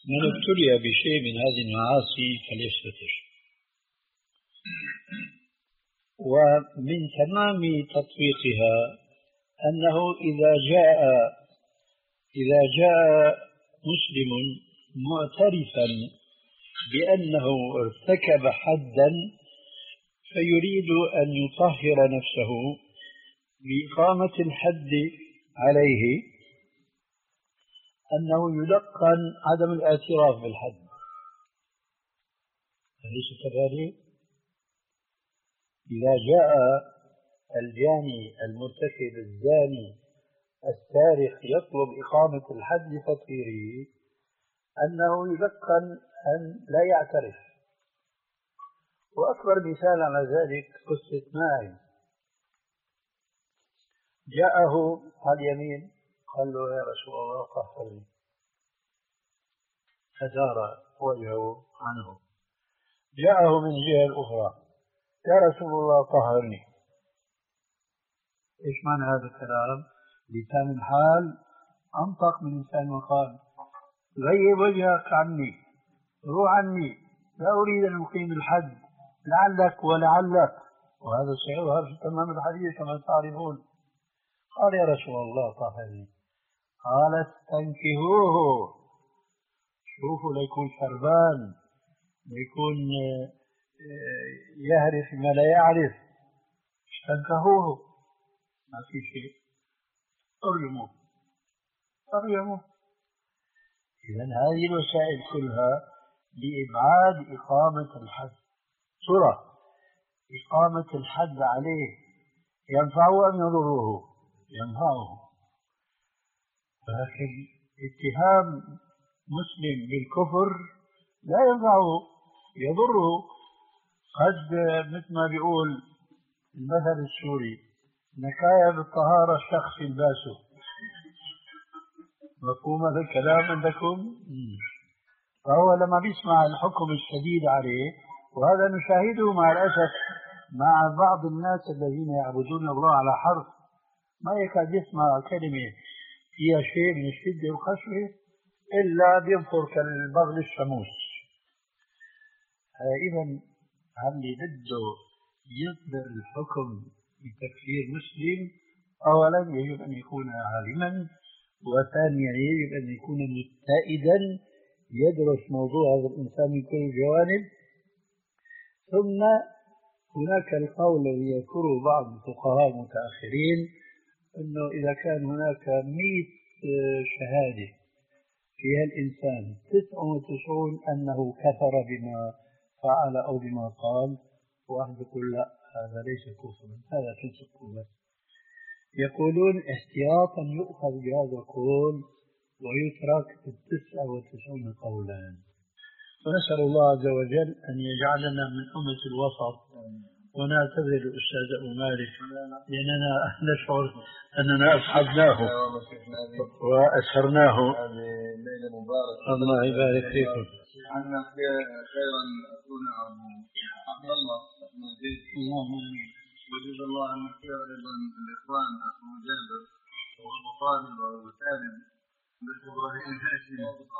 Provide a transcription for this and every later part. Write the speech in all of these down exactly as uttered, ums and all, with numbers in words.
من ابتلي بشيء من هذه المعاصي فليستتر. ومن تمام تطبيقها أنه إذا جاء إذا جاء مسلم معترفا بأنه ارتكب حدا فيريد أن يطهر نفسه بإقامة الحد عليه، أنه يلقن عدم الاعتراف بالحد. أليس كذلك؟ إذا جاء الجاني المرتكب الزاني السارق يطلب إقامة الحد لتطهيره، أنه يلقن أن لا يعترف. وأكبر مثال على ذلك قصة ماعز، جاءه على اليمين قال له: يا رسول الله طهرني، فدار وجهه عنه. جاءه من الجهة الأخرى: يا رسول الله طهرني. إيش معنى هذا الكلام؟ لسان الحال أنطق من لسان المقال. غيب وجهك عني، روح عني، لا أريد أن أقيم الحد، لعلك ولعلك. وهذا صحيح، وهذا في تمام الحديث كما تعرفون. قال: يا رسول الله طهرني. قال: استنكهوه. شوفوا، ليكون شربان، ليكون يعرف ما لا يعرف، استنكهوه، ما في شيء، ارجموه ارجموه. إذن هذه الوسائل كلها لإبعاد إقامة الحد. ترى إقامة الحد عليه ينفعه أم يضره؟ ينفعه. لكن اتهام مسلم بالكفر لا ينفعه، يضره. قد مثل ما بيقول المثل السوري: نكاية بالطهارة الشخص الباسه. مفهوم هذا الكلام عندكم؟ فهو لما بيسمع الحكم الشديد عليه، وهذا نشاهده مع الأسف مع بعض الناس الذين يعبدون الله على حرف، ما يكاد يسمع كلمة فيها شيء من الشدة والخشية إلا بينفر كالبغل الشموس. إذن اللي بده يصدر الحكم بتكفير مسلم أولا يجب أن يكون عالما، وثانيا يجب أن يكون متائدا يدرس موضوع هذا الإنسان من كل الجوانب. ثم هناك القول الذي يذكره بعض الفقهاء المتأخرين أنه إذا كان هناك مئة شهادة فيها الإنسان تسعة وتسعون أنه كفر بما فعل أو بما قال، واحد يقول لا هذا ليس كفرا، هذا فسق بس. يقولون احتياطا يؤخذ بهذا القول ويترك التسعة وتسعون قولا. ونسأل الله عز وجل أن يجعلنا من أمة الوسط. ونعتذر الأستاذ أبو مالك لأننا نشعر أننا أسعدناه وأسهرناه. الله يبارك فيكم. عنا خيرا أكون أبو عبد الله اللهم آمين. وجزا الله عن خير أيضا الإخوان أخو جابر وأبو طالب وأبو سالم بإبراهيم الهاشمي،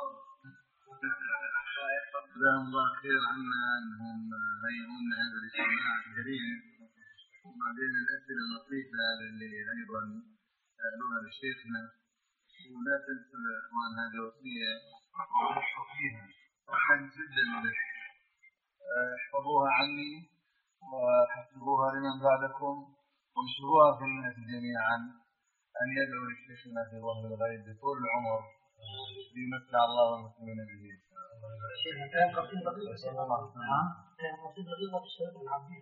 جزاهم الله خير عنا أنهم هيئون هذا الاجتماع الكريم. وبعدين الأسئلة اللطيفة اللي أيضا سألوها لشيخنا. ولا تنسوا يا إخوان هذه وصية فيها وحن جدا لك، احفظوها عني وحفظوها لمن بعدكم وانشروها في الناس جميعا، أن يدعو لشيخنا في ظهر الغيب بطول العمر ليمتع الله والمسلمين به. شيخنا كان قصيدة دقيقة نعم كان قصيدة دقيقة في الشريط العبدي.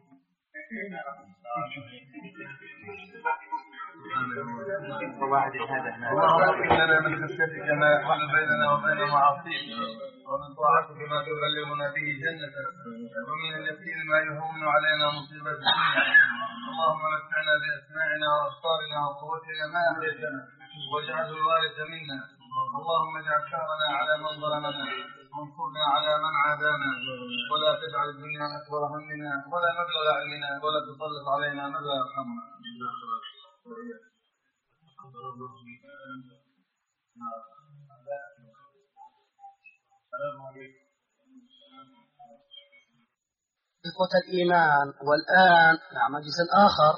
اللهم اغفر لنا من خشيتك ما يحول بيننا وبين معاصيك، ومن طاعتك ما تبلغنا به جنتك، ومن اليقين ما يهون علينا مصيبة الدنيا. اللهم متعنا بأسماعنا وأبصارنا وقوتنا ما أحييتنا واجعله الوارث منا. اللهم اجعل ثارنا على من ظلمنا وانصرنا على من عادانا، ولا تجعل الدنيا أكبر همنا ولا مبلغ علمنا ولا تسلط علينا من لا يرحمنا. السلام عليكم. إخوة الإيمان، والآن مع مجلس آخر.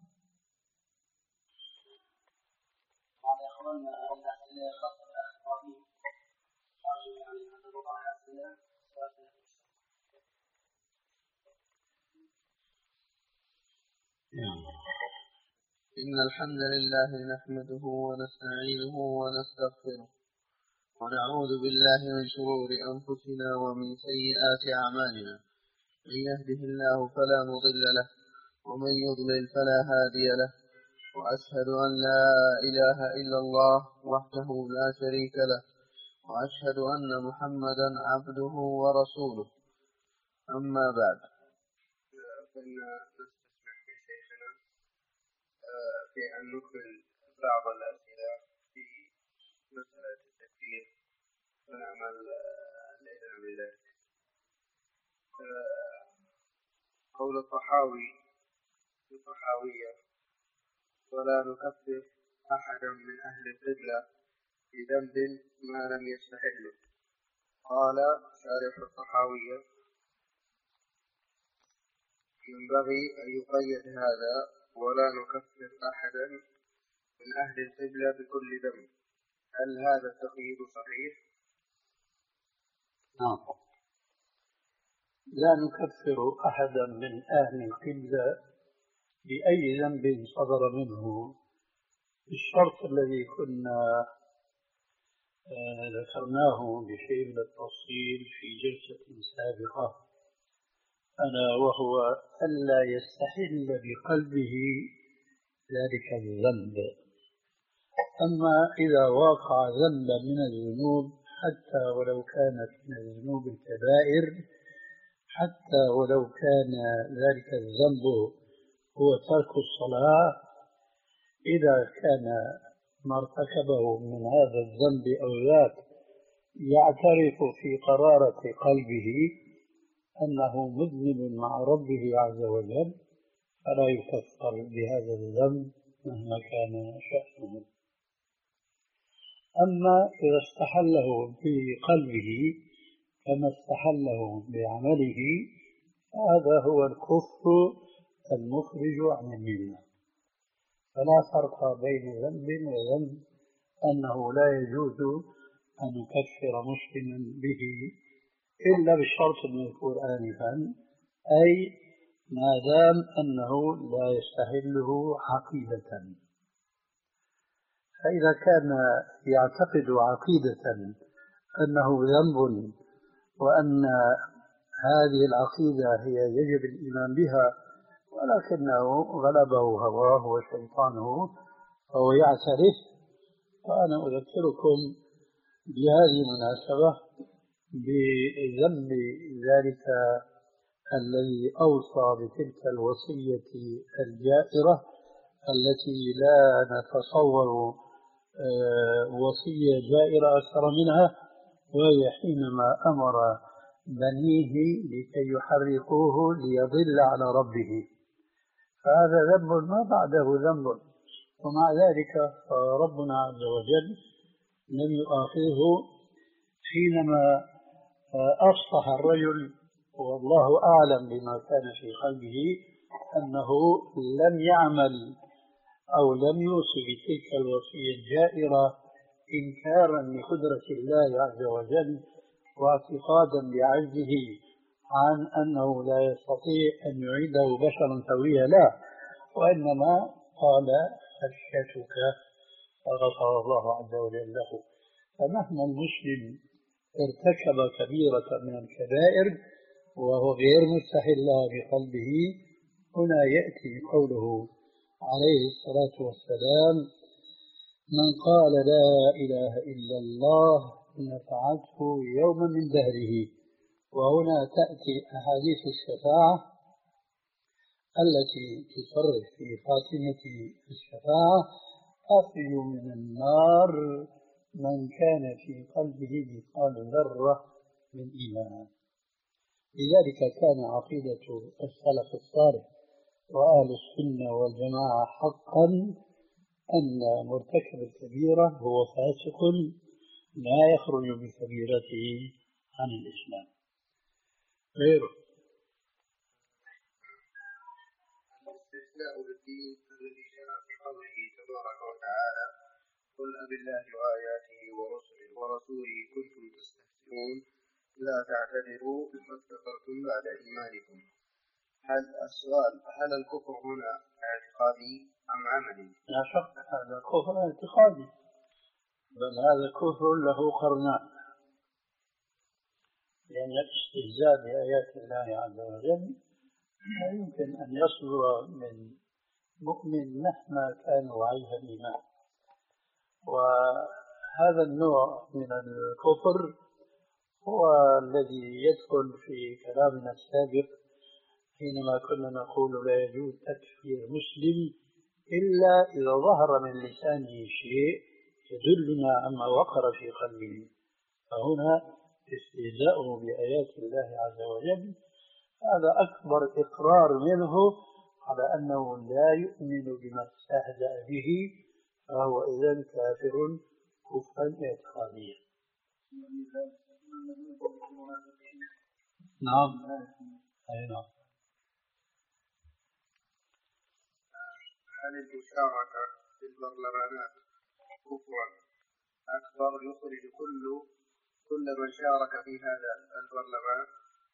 إن الحمد لله نحمده ونستعينه ونستغفره ونعوذ بالله من شرور أنفسنا ومن سيئات أعمالنا. من يهده الله فلا مضل له ومن يضلل فلا هادي له، وأشهد أن لا إله إلا الله وحده لا شريك له، وأشهد أن محمدا عبده ورسوله. أما بعد، كنا نستسمح في شيخنا في أن نكمل بعض الأسئلة في مسألة التكفير ونعمل الليلة بذلك. قول الطحاوي الطحاوية: ولا نكفر أحدا من أهل القبلة بذنب ما لم يستحله. قال شارح الطحاوية: ينبغي أن يقيد هذا: ولا نكفر أحدا من أهل القبلة بكل ذنب. هل هذا التقييد صحيح؟ نعم، لا نكفر أحدا من أهل القبلة بأي ذنب صدر منه، الشرط الذي كنا ذكرناه بشيء من التفصيل في جلسة سابقة، ألا وهو ألا يستحل بقلبه ذلك الذنب. أما إذا وقع ذنبا من الذنوب، حتى ولو كانت من الذنوب الكبائر، حتى ولو كان ذلك الذنب هو ترك الصلاة، إذا كان ما ارتكبه من هذا الذنب أو ذاك يعترف في قرارة قلبه أنه مذنب مع ربه عز وجل، فلا يكفر بهذا الذنب مهما كان شأنه. أما إذا استحله بقلبه كما استحله بعمله، هذا هو الكفر المخرج عن الملة. فلا فرق بين ذنب وذنب، أنه لا يجوز أن نكفر مسلما به إلا بالشرط المذكور آنفا، أي ما دام أنه لا يستحله عقيدة. فإذا كان يعتقد عقيدة أنه ذنب وأن هذه العقيدة هي يجب الإيمان بها، ولكنه غلبه هواه وشيطانه فهو يعترف، فأنا أذكركم بهذه المناسبة بذنب ذلك الذي أوصى بتلك الوصية الجائرة التي لا نتصور وصية جائرة أكثر منها، وهي حينما أمر بنيه لكي يحرقوه ليضل على ربه. فهذا ذنب ما بعده ذنب، ومع ذلك ربنا عز وجل لم يؤاخذه حينما أفصح الرجل، والله أعلم بما كان في قلبه، أنه لم يعمل أو لم يوصي بتلك الوصية الجائرة إنكارا لقدرة الله عز وجل واعتقادا بعجزه عن أنه لا يستطيع أن يعيده بشرا سويا، لا، وإنما قال خشيتك فغفر الله عز وجل له. فمهما المسلم ارتكب كبيرة من الكبائر وهو غير مستحل لها بقلبه، هنا يأتي قوله عليه الصلاة والسلام: من قال لا إله إلا الله نفعته يوما من دهره. وهنا تأتي أحاديث الشفاعة التي تصرح في خاتمة الشفاعة: أخرج من النار من كان في قلبه مثقال ذرة من إيمان. لذلك كان عقيدة السلف الصالح وأهل السنة والجماعة حقا أن مرتكب الكبيرة هو فاسق لا يخرج بكبيرته عن الإسلام. غيره الاستثناء بالدين الذي جاء في قوله تبارك وتعالى قل أبالله وآياته ورسله ورسوله كنتم تستهزئون لا تعتذروا قد كفرتم بعد إيمانكم. هل السؤال هل الكفر هنا اعتقادي أم عملي؟ لا شك هذا كفر اعتقادي، بل هذا كفر له قرنان، لأن الاستهزاء بآيات الله عز وجل لا يمكن أن يصدر من مؤمن مهما كان ضعيف الإيمان. وهذا النوع من الكفر هو الذي يدخل في كلامنا السابق حينما كنا نقول لا يجوز تكفير مسلم إلا إذا ظهر من لسانه شيء يدلنا عما وقر في قلبه. فهنا استهزاؤه بآيات الله عز وجل هذا أكبر إقرار منه على أنه لا يؤمن بما استهزأ به، فهو إذن كافر كفرا اعتقاديا. نعم أي نعم. هل المشاركة في البرلمانات كفرا أكبر يخرج كل كل من شارك في هذا البرلمان؟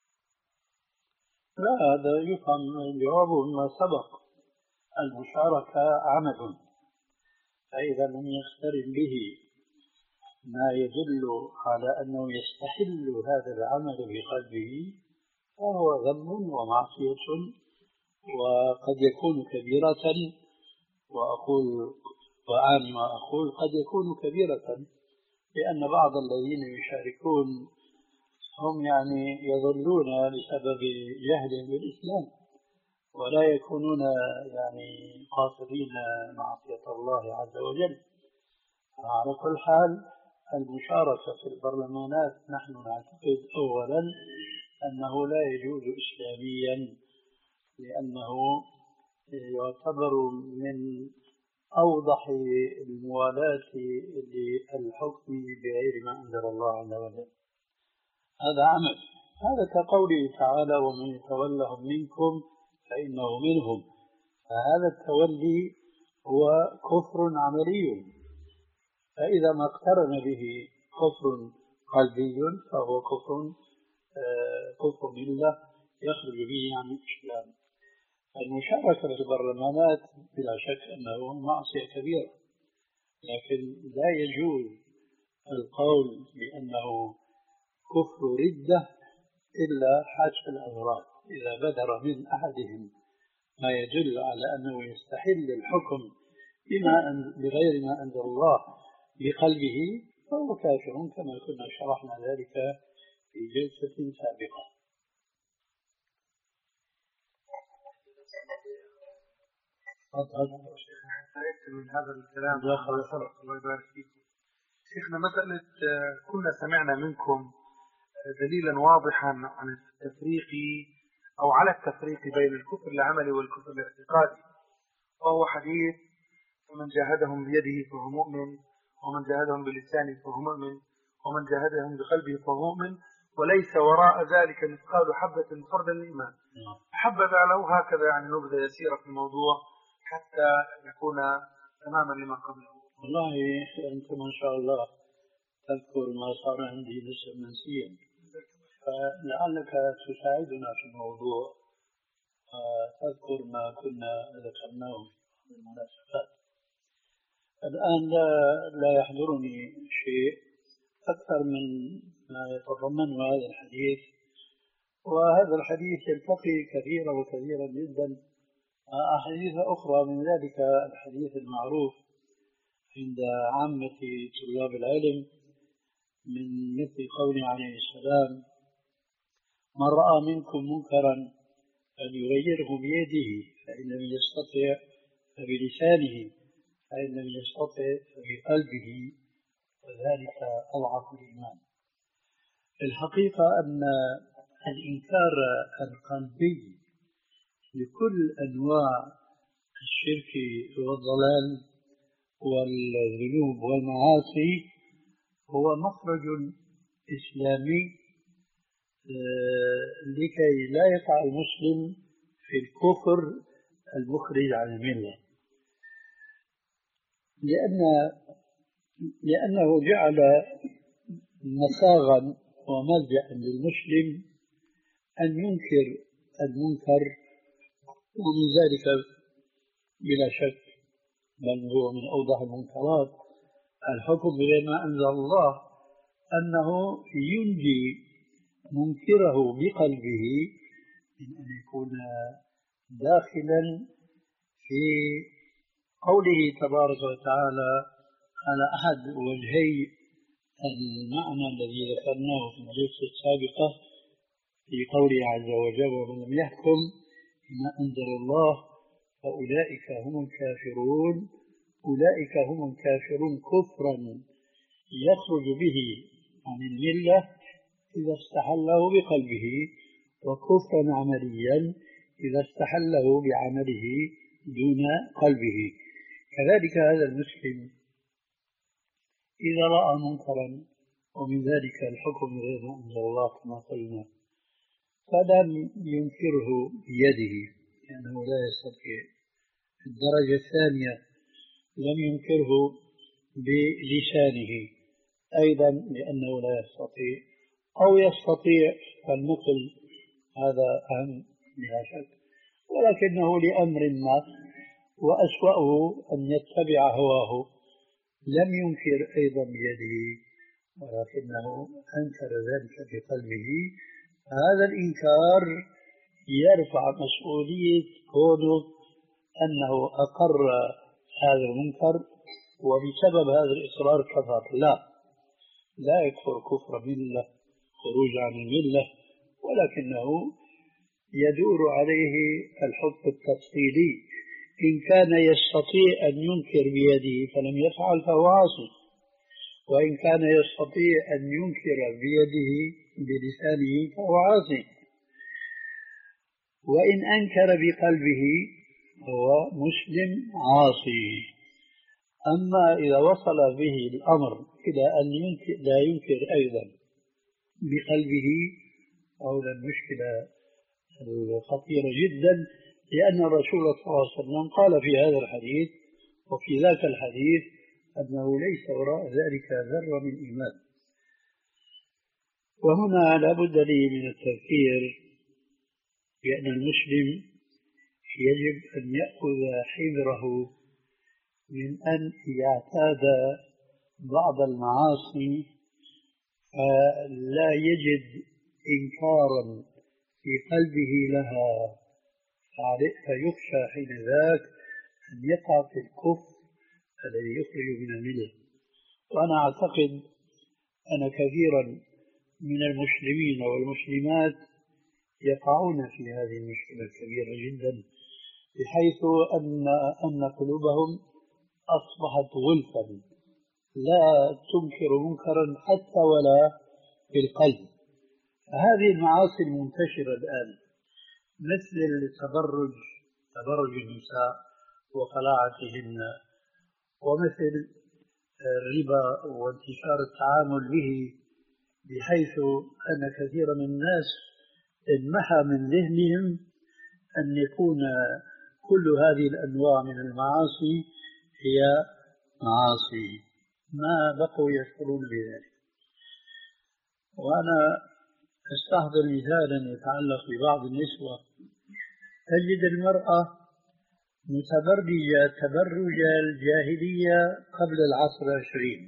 لا، هذا يفهم الجواب ما سبق. المشاركة عمل، فإذا لم يقترن به ما يدل على أنه يستحل هذا العمل بقلبه فهو ذنب ومعصية، وقد يكون كبيرة. وأقول وأعني ما أقول قد يكون كبيرة، لأن بعض الذين يشاركون هم يعني يضلون بسبب جهل بالإسلام ولا يكونون يعني قاصدين معصية الله عز وجل. على كل حال المشاركة في البرلمانات نحن نعتقد أولا أنه لا يجوز إسلاميا، لأنه يعتبر من أوضح الموالاة للحكم بغير ما أنزل الله عز وجل. هذا عمل، هذا كقوله تعالى ومن يتولهم منكم فإنه منهم، فهذا التولي هو كفر عملي. فإذا ما اقترن به كفر قلبي فهو كفر كفر بالله يخرج به عن الإسلام. المشاركة في البرلمانات بلا شك أنه معصية كبيرة، لكن لا يجوز القول بأنه كفر ردة إلا حسب الأغراض. إذا بدر من أحدهم ما يدل على أنه يستحل الحكم بما بغير ما أنزل الله بقلبه فهو كافر، كما كنا شرحنا ذلك في جلسة سابقة. تعبت من هذا الكلام. الله يبارك فيكم. شيخنا مسألة كنا سمعنا منكم دليلا واضحا عن التفريق أو على التفريق بين الكفر العملي والكفر الاعتقادي، وهو حديث ومن جاهدهم بيده فهو مؤمن، ومن جاهدهم بلسانه فهو مؤمن، ومن جاهدهم بقلبه فهو مؤمن، وليس وراء ذلك مثقال حبة فرد الإيمان. حبذا لو هكذا يعني نبذة يسيرة في الموضوع حتى يكون تماما لما قبله. والله أنت ما شاء الله تذكر ما صار عندي لسه منسيا، فلعلك تساعدنا في الموضوع، تذكر ما كنا ذكرناه في المناسبات. الآن لا, لا يحضرني شيء أكثر من ما يتضمنه هذا الحديث، وهذا الحديث يلتقي كثيرا وكثيرا جدا أحاديث أخرى من ذلك الحديث المعروف عند عامة طلاب العلم من مثل قوله عليه السلام من رأى منكم منكرا فليغيره بيده فإن لم يستطع فبلسانه فإن لم يستطع فبقلبه وذلك أضعف الإيمان. الحقيقة أن الإنكار القلبي لكل أنواع الشرك والضلال والذنوب والمعاصي هو مخرج إسلامي لكي لا يقع المسلم في الكفر المخرج عن الملة، لأن لأنه جعل مساغا وملجأ للمسلم أن ينكر المنكر، ومن ذلك بلا شك بل هو من أوضح المنكرات الحكم بغير ما أنزل الله، أنه ينجي منكره بقلبه من أن يكون داخلا في قوله تبارك وتعالى على أحد وجهي المعنى الذي ذكرناه في الجلسة السابقة في قوله عز وجل: ومن لم يحكم بما أنزل الله فأولئك هم الكافرون. أولئك هم الكافرون كفرا يخرج به عن الملة إذا استحله بقلبه، وكفرا عمليا إذا استحله بعمله دون قلبه. كذلك هذا المسلم إذا رأى منكرا ومن ذلك الحكم غير ما أنزل الله كما قلنا، فلم ينكره بيده لأنه لا يستطيع. الدرجة الثانية لم ينكره بلسانه أيضا لأنه لا يستطيع، أو يستطيع فالنقل هذا أهم بلا شك، ولكنه لأمر ما وأسوأه أن يتبع هواه لم ينكر أيضا بيده ولكنه أنكر ذلك بقلبه. هذا الإنكار يرفع مسؤولية كونه أنه أقر هذا المنكر وبسبب هذا الإصرار كفر. لا لا يكفر كفر ملة خروج عن الملة، ولكنه يدور عليه الحكم التفصيلي. إن كان يستطيع أن ينكر بيده فلم يفعل فهو عاصي، وإن كان يستطيع أن ينكر بيده بلسانه فهو عاصي، وإن أنكر بقلبه هو مسلم عاصي. أما إذا وصل به الأمر إلى أن ينكر لا ينكر أيضا بقلبه أو المشكلة الخطيرة جدا، لأن الرسول صلى الله عليه وسلم قال في هذا الحديث وفي ذاك الحديث أنه ليس وراء ذلك ذرة من إيمان. وهنا لا بد لي من التذكير بأن المسلم يجب أن يأخذ حذره من أن يعتاد بعض المعاصي فلا يجد إنكارا في قلبه لها، فيخشى حين ذاك أن يقع في الكفر الذي يخرج من الملة. وأنا أعتقد أن كثيرا من المسلمين والمسلمات يقعون في هذه المشكلة الكبيرة جدا، بحيث أن أن قلوبهم أصبحت غلفا لا تنكر منكرا حتى ولا في القلب. هذه المعاصي المنتشرة الآن مثل التبرج، تبرج النساء وخلاعتهن، ومثل الربا وانتشار التعامل به، بحيث أن كثير من الناس انمحى من ذهنهم أن يكون كل هذه الأنواع من المعاصي هي معاصي، ما بقوا يشعرون بذلك. وأنا أستحضر مثالا يتعلق ببعض النسوة، تجد المرأة متبرجة تبرج الجاهلية قبل العصر العشرين،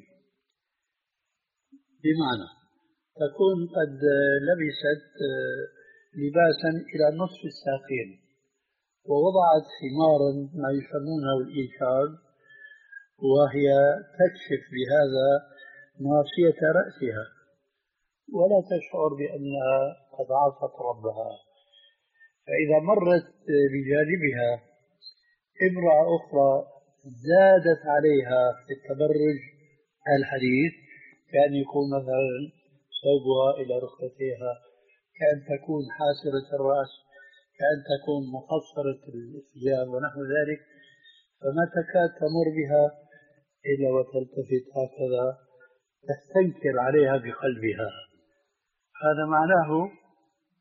بمعنى تكون قد لبست لباسا إلى نصف الساقين ووضعت خمارا ما يسمونه الإيشار، وهي تكشف بهذا ناصية رأسها ولا تشعر بأنها قد عصت ربها. فإذا مرت بجانبها امرأة أخرى زادت عليها في التبرج الحديث، كأن يكون مثلا ثوبها إلى ركبتيها، كأن تكون حاسرة الرأس، كأن تكون مقصرة الثياب ونحو ذلك، فما تكاد تمر بها إلا وتلتفت هكذا تستنكر عليها بقلبها. هذا معناه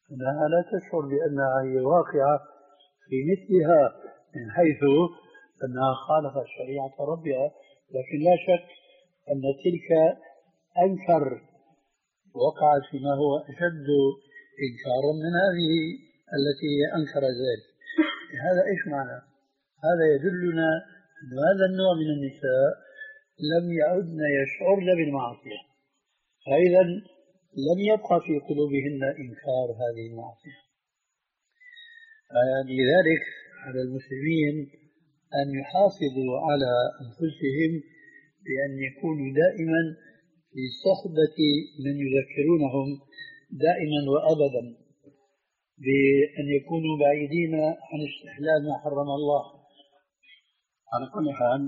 أنها لا تشعر بأنها هي واقعة في مثلها من حيث أنها خالفت شريعة ربها، لكن لا شك أن تلك أنكر، وقعت فيما هو أشد إنكارا من هذه التي هي أنكر ذلك. هذا إيش معنى؟ هذا يدلنا أن هذا النوع من النساء لم يعدن يشعرن بالمعصية، فإذا لم يبقى في قلوبهن إنكار هذه المعصية. لذلك على المسلمين أن يحافظوا على أنفسهم بأن يكونوا دائما في صحبة من يذكرونهم دائما وأبدا بأن يكونوا بعيدين عن استحلال ما حرم الله. على كل حال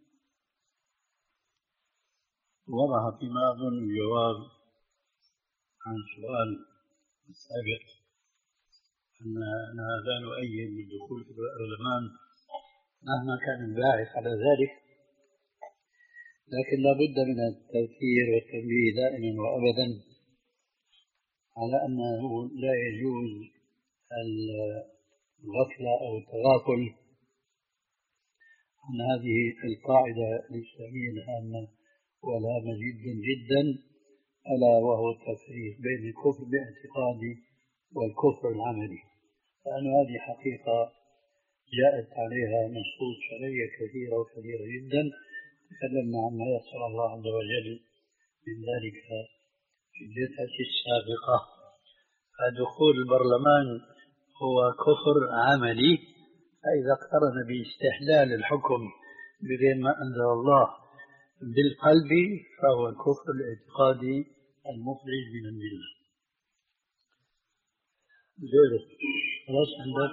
وضع فيما أظن الجواب عن سؤال السابق أننا لا نؤيد بالدخول في البرلمان مهما كان الباعث على ذلك، لكن لا بد من التذكير والتنبيه دائما وأبدا على أنه لا يجوز الغفلة أو التغافل عن هذه القاعدة الإسلامية الهامة والهامة جدا جدا، ألا وهو التفريق بين الكفر باعتقادي والكفر العملي، لأن هذه حقيقة جاءت عليها نصوص شرعية كثيرة وكثيرة جدا. تكلمنا عما يسر الله عز وجل من ذلك في الجلسة السابقة. فدخول البرلمان هو كفر عملي، فإذا اقترن باستحلال الحكم بغير ما أنزل الله بالقلب فهو الكفر الاعتقادي المخرج من الملة. غيره خلاص عندك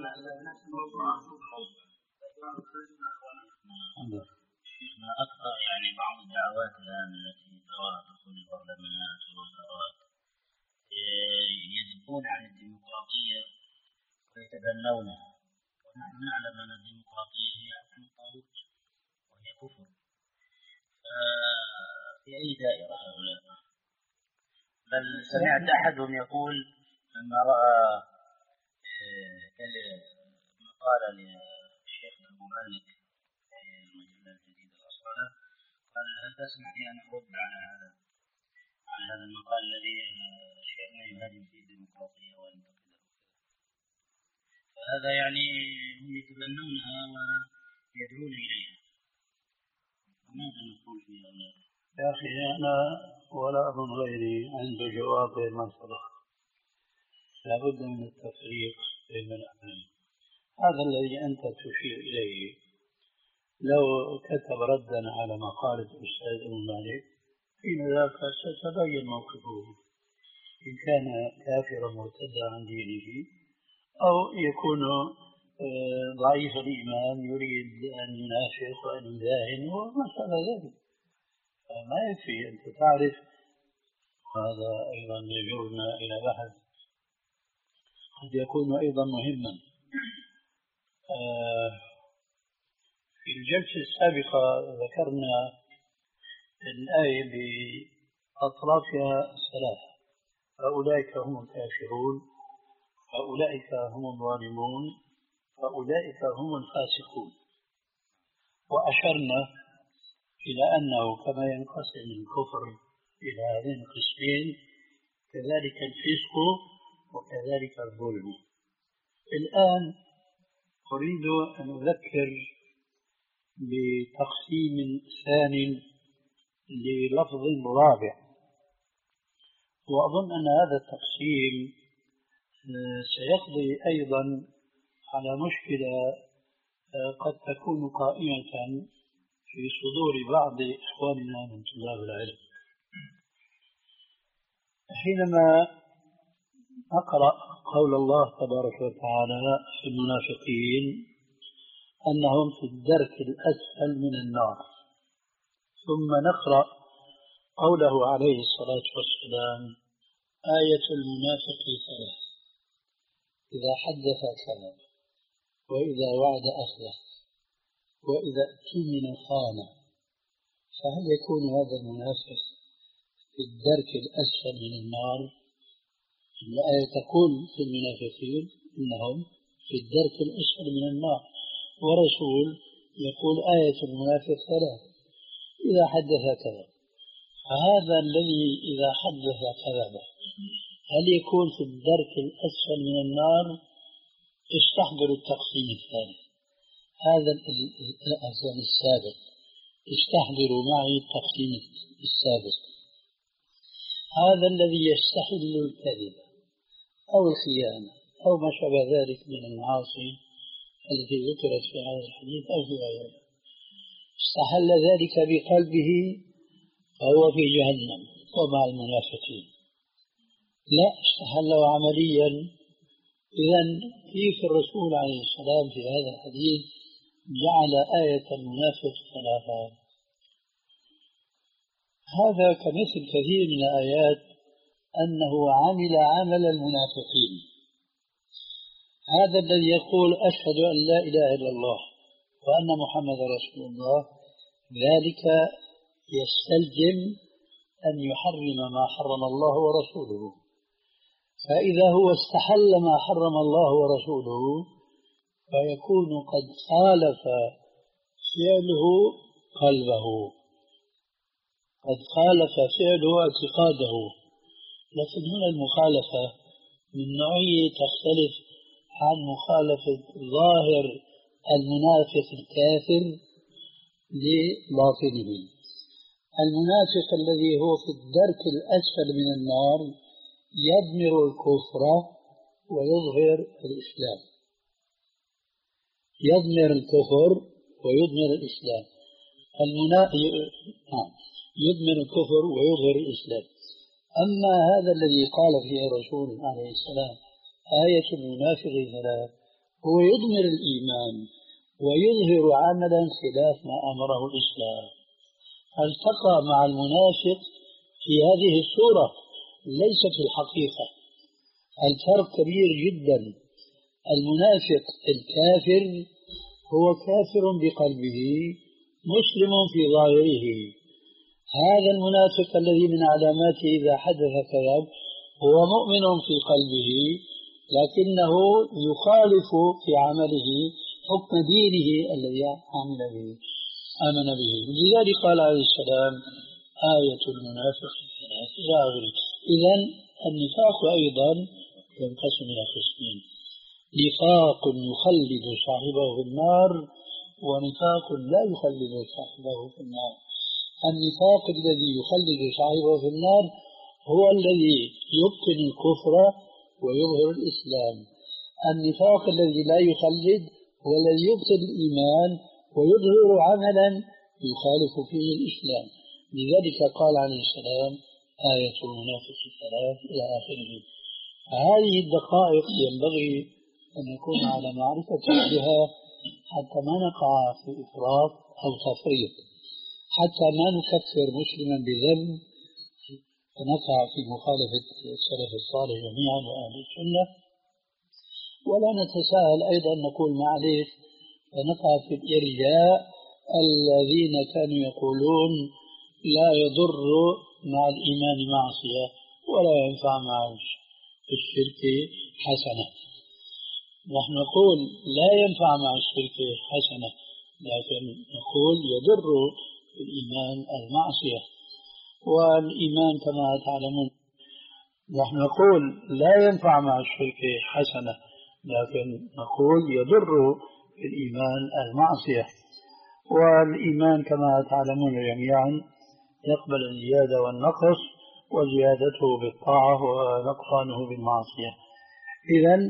شيخنا أكثر يعني بعض الدعوات الآن التي ترى دخول البرلمانات والوزارات يذبون عن الديمقراطية ويتبنونها، ونحن نعلم أن الديمقراطية هي عن الطاغوت وهي كفر. في أي دائرة هؤلاء؟ بل سمعت أحدهم يقول لما رأى مقالة للشيخ أبو مالك في المجلة الجديدة الأصالة قال هل تسمح لي أن أرد على هذا على هذا المقال الذي شيخنا يهاجم فيه الديمقراطية وينتقدها، فهذا يعني هم يتبنونها ويدعون إليها، ماذا نقول في هؤلاء؟ يا أخي أنا ولا أظن غيري عنده جواب غير ما سبق. لابد من التفريق بين الأمرين. هذا الذي أنت تشير إليه لو كتب ردا على مقالة الأستاذ أبو مالك حين ذاك ستبين موقفه، إن كان كافرا مرتدا عن دينه أو يكون ضعيف الإيمان يريد أن ينافق وأن يداهن وما شابه ذلك. فما يكفي أنت تعرف، وهذا أيضا يجرنا إلى بحث قد يكون أيضا مهما. في الجلسة السابقة ذكرنا الآية بأطرافها الثلاثة: فأولئك هم الكافرون، فأولئك هم الظالمون، فأولئك هم الفاسقون. وأشرنا إلى أنه كما ينقسم الكفر إلى هذين القسمين كذلك الفسق وكذلك الظلم. الآن أريد أن أذكر بتقسيم ثاني للفظ رابع، وأظن أن هذا التقسيم سيقضي أيضا على مشكلة قد تكون قائمة في صدور بعض إخواننا من طلاب العلم. حينما نقرأ قول الله تبارك وتعالى في المنافقين أنهم في الدرك الأسفل من النار، ثم نقرأ قوله عليه الصلاة والسلام: آية المنافق ثلاث: إذا حدث كذب، وإذا وعد أخلف، وإذا اؤتمن خان. فهل يكون هذا المنافق في الدرك الأسفل من النار؟ الآية تقول في المنافقين إنهم في الدرك الأسفل من النار، ورسول يقول آية المنافق ثلاث: إذا حدث كذب. فهذا الذي إذا حدث كذب هل يكون في الدرك الأسفل من النار؟ استحضر التقسيم الثالث، هذا الأسفل السابق، استحضروا معي التقسيم السابق. هذا الذي يستحل الكذب أو الخيانة أو ما شابه ذلك من المعاصي التي ذكرت في هذا الحديث أو في غيره، استحل ذلك بقلبه فهو في جهنم ومع المنافقين. لا، استحله عمليا. إذن كيف الرسول عليه السلام في هذا الحديث جعل آية المنافق ثلاثة؟ هذا كمثل كثير من الآيات أنه عمل عمل المنافقين. هذا الذي يقول أشهد أن لا إله إلا الله وأن محمد رسول الله، ذلك يستلزم أن يحرم ما حرم الله ورسوله، فإذا هو استحل ما حرم الله ورسوله فيكون قد خالف فعله قلبه، قد خالف فعله اعتقاده. لكن هنا المخالفة من نوعية تختلف عن مخالفة ظاهر المنافق الكافر لباطنه. المنافق الذي هو في الدرك الأسفل من النار يضمر الكفر ويظهر الإسلام، يضمر الكفر ويضمر الإسلام، المنا... يضمر الكفر ويظهر الإسلام. أما هذا الذي قال فيه الرسول عليه السلام آية المنافق ثلاث، هو يضمر الإيمان ويظهر عملا خلاف ما أمره الإسلام. التقى مع المنافق في هذه الصورة، ليس في الحقيقة. الفرق كبير جدا. المنافق الكافر هو كافر بقلبه مسلم في ظاهره. هذا المنافق الذي من علاماته إذا حدث كذب هو مؤمن في قلبه لكنه يخالف في عمله حكم دينه الذي عمل به آمن به. لذلك قال عليه السلام آية المنافق ثلاث إلى آخره. إذن النفاق أيضا ينقسم إلى قسمين: نفاق يخلد صاحبه في النار، ونفاق لا يخلد صاحبه في النار. النفاق الذي يخلد صاحبه في النار هو الذي يبطن الكفر ويظهر الإسلام. النفاق الذي لا يخلد هو الذي يبطن الإيمان ويظهر عملا يخالف فيه الإسلام. لذلك قال عليه السلام آية المنافق الثلاث إلى آخره. هذه الدقائق ينبغي أن نكون على معرفة بها حتى ما نقع في إفراط أو تفريط، حتى ما نكفر مسلما بذنب ونقع في مخالفة السلف الصالح جميعا وأهل السنة، ولا نتساهل أيضا نقول معليش ونقع في الإرجاء الذين كانوا يقولون لا يضر مع الإيمان معصية ولا ينفع مع الشرك حسنة. نحن نقول لا ينفع مع الشرك حسنة، لكن نقول يضر الإيمان المعصية. والإيمان كما تعلمون نحن نقول لا ينفع مع الشرك حسنة، لكن نقول يضر الإيمان المعصية. والإيمان كما تعلمون جميعا يقبل الزيادة والنقص، وزيادته بالطاعة ونقصانه بالمعصية. إذن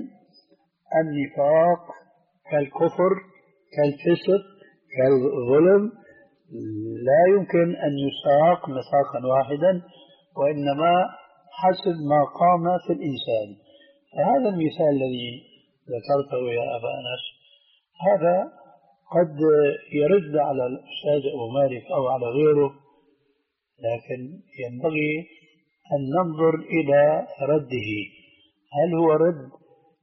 النفاق كالكفر كالفسق كالظلم لا يمكن أن يساق مساقا واحدا، وإنما حسب ما قام في الإنسان. فهذا المثال الذي ذكرته يا أبا أنس هذا قد يرد على الأستاذ أبو مالك أو على غيره، لكن ينبغي أن ننظر إلى رده. هل هو رد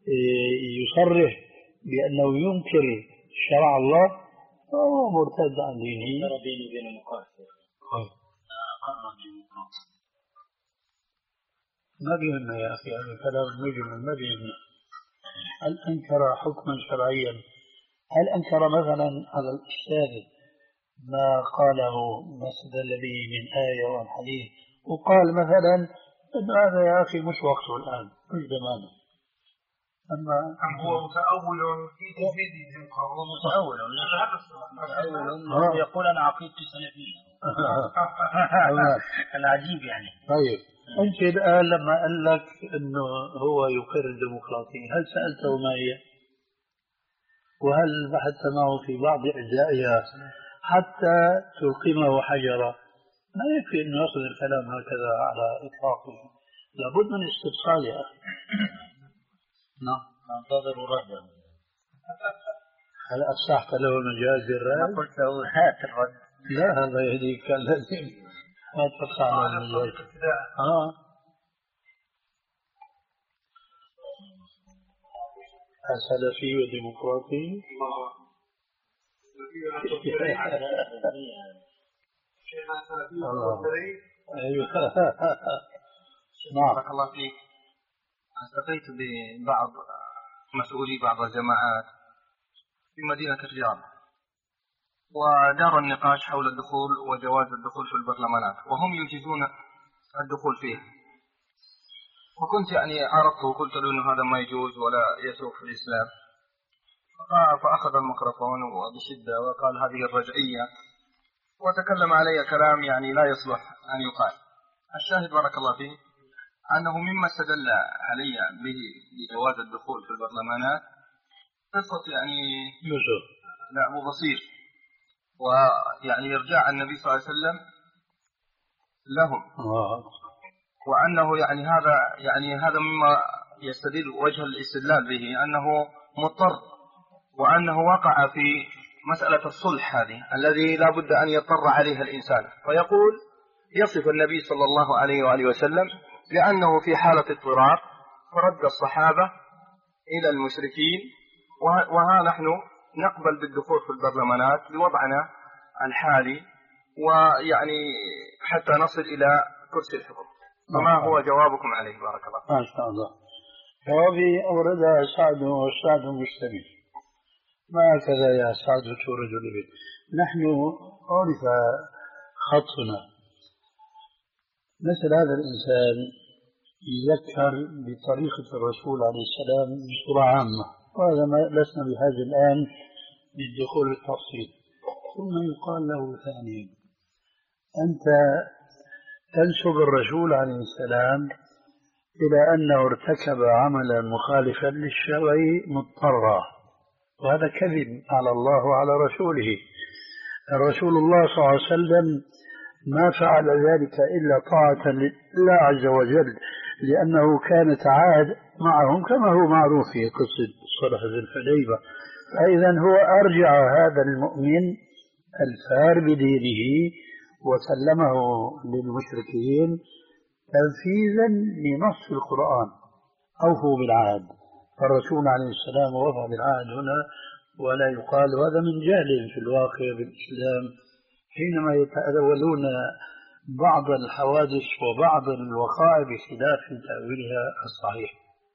يصرح بأنه ينكر شرع الله فهو مرتد عن دينه؟ ترى بيني وبين مقاتل أقر بالمقاتل ما بيهمنا يا أخي هذا كلام مجمل ما بيهمنا. هل أنكر حكما شرعيا؟ هل أنكر مثلا على الأستاذ ما قاله ما استدل به من آية أو حديث وقال مثلا إن هذا يا أخي مش وقته الآن مش زمانه؟ أما هو متأول في تجديد هو متأول متأول يقول أنا عقيدتي سلفية. أنا عجيب يعني. طيب أنت الآن لما قال لك إنه هو يقر الديمقراطية هل سألته ما هي؟ وهل بحثت معه في بعض أجزائها حتى تلقمه حجرا؟ ما يكفي أنه يأخذ الكلام هكذا على إطلاقه، لابد من استفصال يا أخي. نعم ننتظر رده. هل أصحت له المجال بالرد؟ قلت له هات الرد. لا هذا يهديك الذي ما تقع على المجال. آه سلفي وديمقراطي. أيوه بارك الله فيك. التقيت ببعض مسؤولي بعض الجماعات في مدينة الرياض ودار النقاش حول الدخول وجواز الدخول في البرلمانات وهم يجيزون الدخول فيه، وكنت يعني عرضته وقلت له إنه هذا ما يجوز ولا يسوق في الإسلام، فأخذ الميكروفون وبشدة وقال هذه الرجعية وتكلم علي كلام يعني لا يصلح أن يقال. الشاهد بارك الله فيه أنه مما استدل علي به بجواز الدخول في البرلمانات قصة يعني يوسف لا أبو بصير، ويعني إرجاع النبي صلى الله عليه وسلم لهم، وأنه يعني هذا يعني هذا مما يستدل وجه الاستدلال به أنه مضطر، وأنه وقع في مسألة الصلح هذه الذي لا بد أن يضطر عليها الإنسان، فيقول يصف النبي صلى الله عليه وآله وسلم لأنه في حالة اضطرار فرد الصحابة إلى المشركين، وها نحن نقبل بالدخول في البرلمانات بوضعنا الحالي ويعني حتى نصل إلى كرسي الحكم. فما هو جوابكم عليه بارك الله؟ ما شاء الله. جوابي أوردها سعد والسعد مشتبه. ما هكذا يا سعد تورد الإبل. نحن عرف خطنا مثل هذا الإنسان يذكر بطريقة الرسول عليه السلام بصورة عامة، وهذا ما لسنا بحاجة الآن للدخول بالتفصيل. ثم يقال له ثانيا أنت تنسب الرسول عليه السلام إلى أنه ارتكب عملا مخالفا للشرع مضطرا، وهذا كذب على الله وعلى رسوله. رسول الله صلى الله عليه وسلم ما فعل ذلك إلا طاعة لله عز وجل، لأنه كان تعاهد معهم كما هو معروف في قصة صلح ذي الحديبة. فإذا هو أرجع هذا المؤمن الفار بدينه وسلمه للمشركين تنفيذا لنص القرآن أوفوا بالعهد. فالرسول عليه السلام وفى بالعهد هنا، ولا يقال هذا من جهل في الواقع بالإسلام حينما يتأولون بعض الحوادث وبعض الوقائع بخلاف تأويلها الصحيح.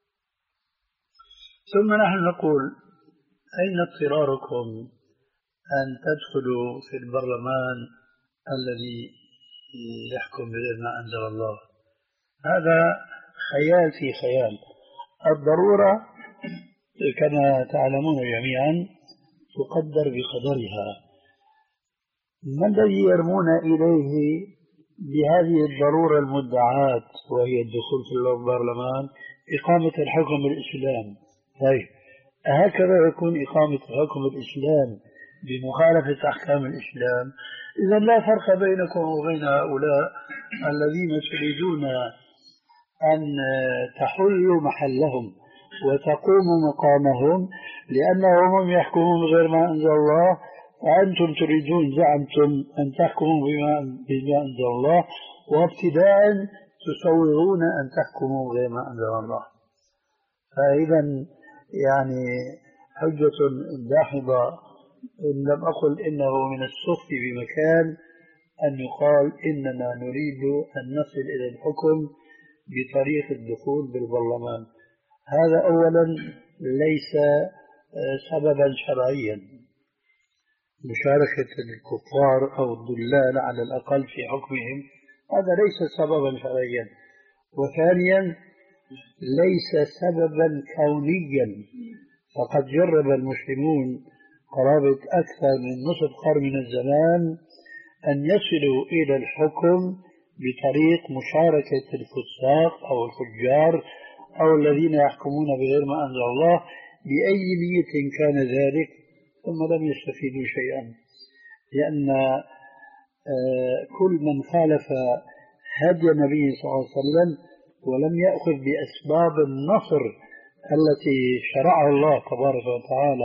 ثم نحن نقول أين اضطراركم أن تدخلوا في البرلمان الذي يحكم بغير ما أنزل الله؟ هذا خيال في خيال. الضرورة كما تعلمون جميعا تقدر بقدرها. ما الذي يرمون إليه بهذه الضرورة المدعاة وهي الدخول في البرلمان؟ إقامة الحكم الإسلام. طيب هكذا يكون إقامة حكم الإسلام بمخالفة أحكام الإسلام؟ إذا لا فرق بينكم وبين هؤلاء الذين تريدون أن تحلوا محلهم وتقوموا مقامهم لأنهم هم يحكمون بغير ما أنزل الله، وأنتم تريدون زعمتم أن تحكموا بما أنزل الله، وابتداء تسوغون أن تحكموا بغير ما أنزل الله. فإذا يعني حجة داحضة، إن لم أقل إنه من السخف بمكان أن يقال إننا نريد أن نصل إلى الحكم بطريق الدخول بالبرلمان. هذا أولا ليس سببا شرعيا، مشاركة الكفار أو الضلال على الأقل في حكمهم هذا ليس سببا شرعيا. وثانيا ليس سببا كونيا، فقد جرب المسلمون قرابة أكثر من نصف قرن من الزمان أن يصلوا إلى الحكم بطريق مشاركة الفساق أو الفجار أو الذين يحكمون بغير ما أنزل الله بأي نية كان ذلك، ثم لم يستفيدوا شيئا، لأن كل من خالف هدي النبي صلى الله عليه وسلم ولم يأخذ بأسباب النصر التي شرعها الله تبارك وتعالى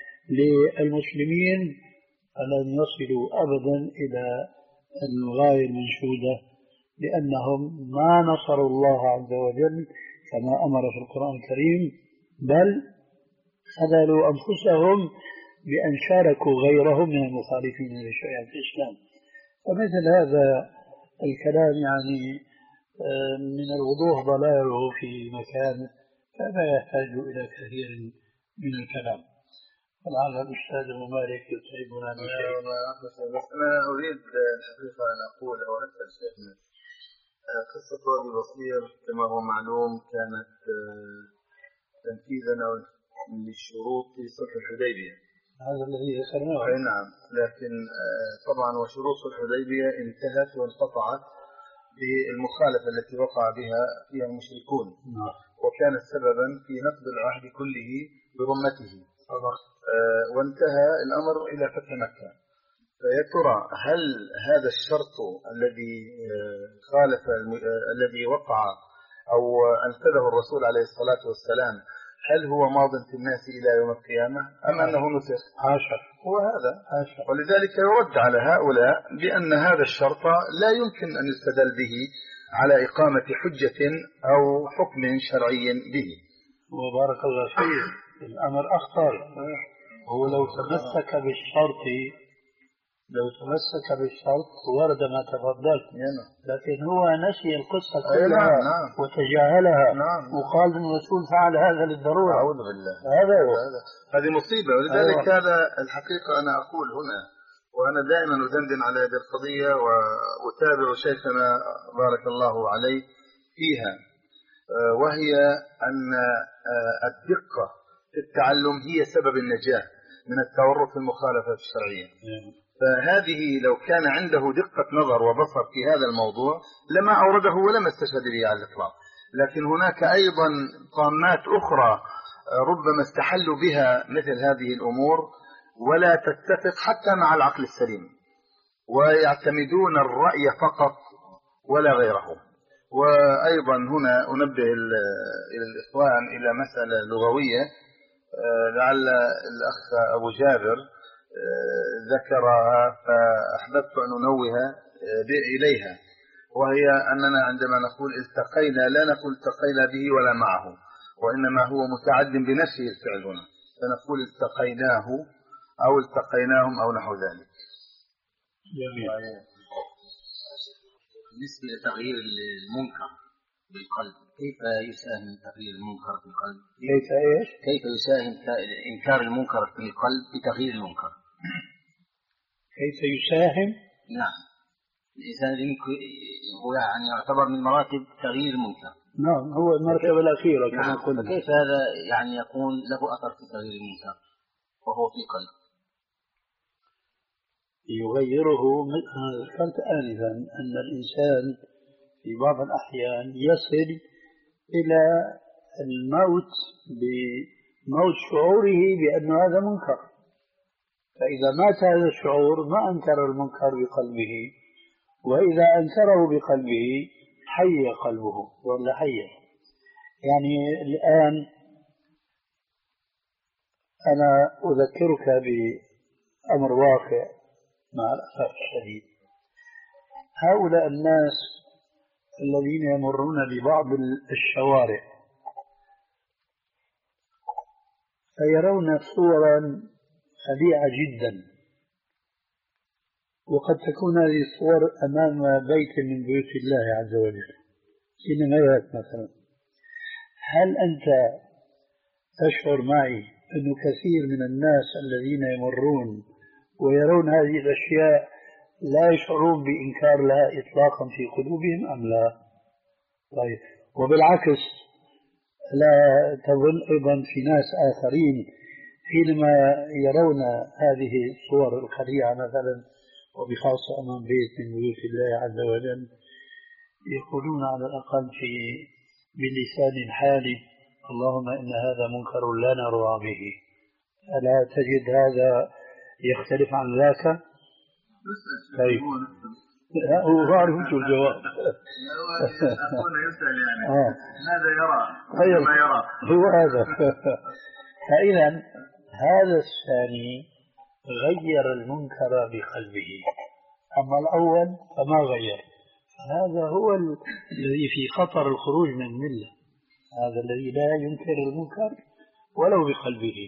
للمسلمين فلن يصلوا أبدا إلى الغاية المنشودة، لأنهم ما نصروا الله عز وجل كما أمر في القرآن الكريم، بل خذلوا أنفسهم بأن شاركوا غيرهم من المخالفين لشريعة الإسلام. فمثل هذا الكلام يعني من الوضوح ضلاله في مكان فلا يحتاج إلى كثير من الكلام. فلعل الأستاذ أبو مالك يتعبنا بشيء. بس أنا أريد الحقيقة أن أقول أو أسأل شيخنا، قصة وادي بصير كما هو معلوم كانت تنفيذا للشروط في صلح الحديبية، هذا الذي ذكرناه. أي نعم، لكن طبعا وشروط صلح الحديبية انتهت وانقطعت بالمخالفة التي وقع بها فيها المشركون، وكانت سببا في نقض العهد كله برمته، آه وانتهى الأمر إلى فتح مكة. فيا ترى هل هذا الشرط الذي آه خالف آه الذي وقع أو أنفذه الرسول عليه الصلاة والسلام هل هو ماض في الناس إلى يوم القيامة أم أنه نسخ؟ حاشا. هو هذا. حاشا. ولذلك يرد على هؤلاء بأن هذا الشرط لا يمكن أن يستدل به على إقامة حجة أو حكم شرعي به. وبارك الله فيه، الأمر أخطر. هو لو تمسك بالشرط لو تمسك بالشرط ورد ما تفضلت، لكن هو نسي القصة كلها نعم نعم. وتجاهلها، نعم. وقال إن الرسول فعل هذا للضرورة. أعوذ بالله. هذا هو. هذه مصيبة. ولذلك أيوة. هذا الحقيقة أنا أقول هنا، وأنا دائما أدندن على هذه القضية وأتابع شيخنا بارك الله عليه فيها، وهي أن الدقة في التعلم هي سبب النجاة من التورط في المخالفة الشرعية. فهذه لو كان عنده دقة نظر وبصر في هذا الموضوع لما أورده ولما استشهد به على الإطلاق. لكن هناك أيضا طامات أخرى ربما استحلوا بها مثل هذه الأمور ولا تتفق حتى مع العقل السليم، ويعتمدون الرأي فقط ولا غيره. وأيضا هنا أنبه الإخوان إلى مسألة لغوية لعل الأخ أبو جابر ذكرها فأحببت أن أنوه إليها، وهي أننا عندما نقول التقينا لا نقول التقينا به ولا معه، وإنما هو متعد بنفسه الفعل هنا، فنقول التقيناه أو التقيناهم أو نحو ذلك. جميل. بالنسبة لتغيير المنكر بالقلب، كيف يساهم تغيير المنكر في القلب؟ كيف ايش؟ كيف يساهم إنكار المنكر في القلب بتغيير المنكر؟ كيف يساهم؟ نعم، الإنسان هو يعني يعتبر من مراتب تغيير المنكر. نعم، هو المرتبة الأخيرة كما نعم. قلنا. فكيف هذا يعني يكون له أثر في تغيير المنكر وهو في قلب؟ يغيره. ذكرت آنفا أن الإنسان في بعض الأحيان يصل إلى الموت بموت شعوره بأن هذا منكر، فإذا مات هذا الشعور ما أنكر المنكر بقلبه، وإذا أنكره بقلبه حي قلبه ولا حي. يعني الآن أنا أذكرك بأمر واقع مع الأسف الشديد. هؤلاء الناس الذين يمرون ببعض الشوارع فيرون صورا خبيعة جدا، وقد تكون هذه الصور أمام بيت من بيوت الله عز وجل، سينمائيات مثلا، هل أنت تشعر معي أن كثير من الناس الذين يمرون ويرون هذه الأشياء لا يشعرون بإنكار لها إطلاقا في قلوبهم أم لا؟ طيب، وبالعكس لا تظن أيضا في ناس آخرين حينما يرون هذه الصور الخليعة مثلا، وبخاصة أمام بيت من بيوت الله عز وجل، يقولون على الأقل في بلسان حالي: اللهم إن هذا منكر لا نرضى به. ألا تجد هذا يختلف عن ذاك؟ طيب، هو أعرف أنت الجواب. أقول يسأل يعني آه. ماذا يرى؟ طيب. ما يرى هو هذا. فإذا هذا الثاني غير المنكر بقلبه، أما الأول فما غير. هذا هو الذي في خطر الخروج من الملة، هذا الذي لا ينكر المنكر ولو بقلبه.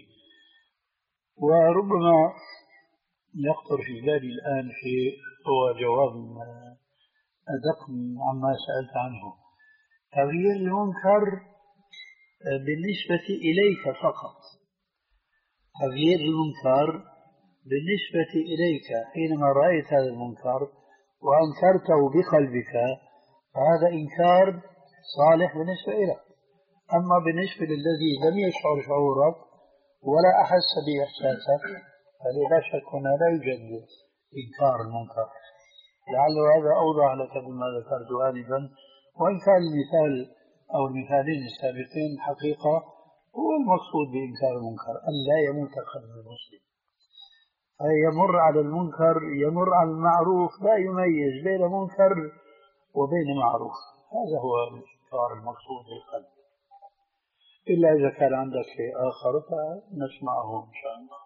وربما يخطر في بالي الآن شيء هو جواب أدق عما سألت عنه. تغيير المنكر بالنسبة إليك فقط، تغيير المنكر بالنسبة إليك حينما رأيت هذا المنكر وأنكرته بقلبك، فهذا إنكار صالح بالنسبة إليك. أما بالنسبة للذي لم يشعر شعورك ولا أحس بإحساسك، فلا شك هنا لا يوجد إنكار المنكر. لعل هذا أوضح لك بما ذكرت آنفا، وإن كان المثال أو المثالين السابقين حقيقة هو المقصود بإنكار المنكر أن لا يموت قلب المسلم، أي يمر على المنكر، يمر على المعروف، لا يميز بين منكر وبين معروف. هذا هو الإنكار المقصود بالقلب. إلا إذا كان عندك شيء آخر فنسمعه إن شاء الله.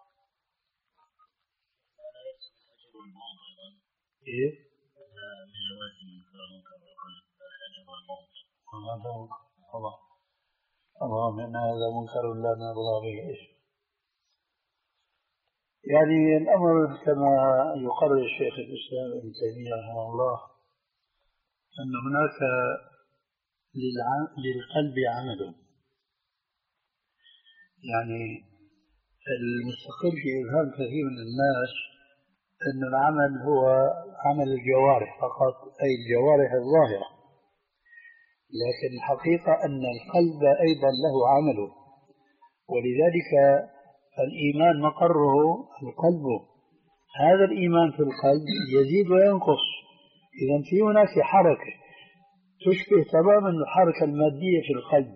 إيه؟ من لوازم إنكار المنكر والقلب الحجر والموت. هذا منكر الله اللهم إن هذا منكر لا نرضى به. يعني الأمر كما يقرر الشيخ الإسلام ابن تيمية رحمه الله أن هناك للقلب عمل، يعني المستقر في إذهان كثير من الناس أن العمل هو عمل الجوارح فقط، أي الجوارح الظاهرة، لكن الحقيقة أن القلب أيضا له عمله، ولذلك الإيمان مقره القلب. هذا الإيمان في القلب يزيد وينقص. إذا في هناك حركة تشبه تماما الحركة المادية في القلب،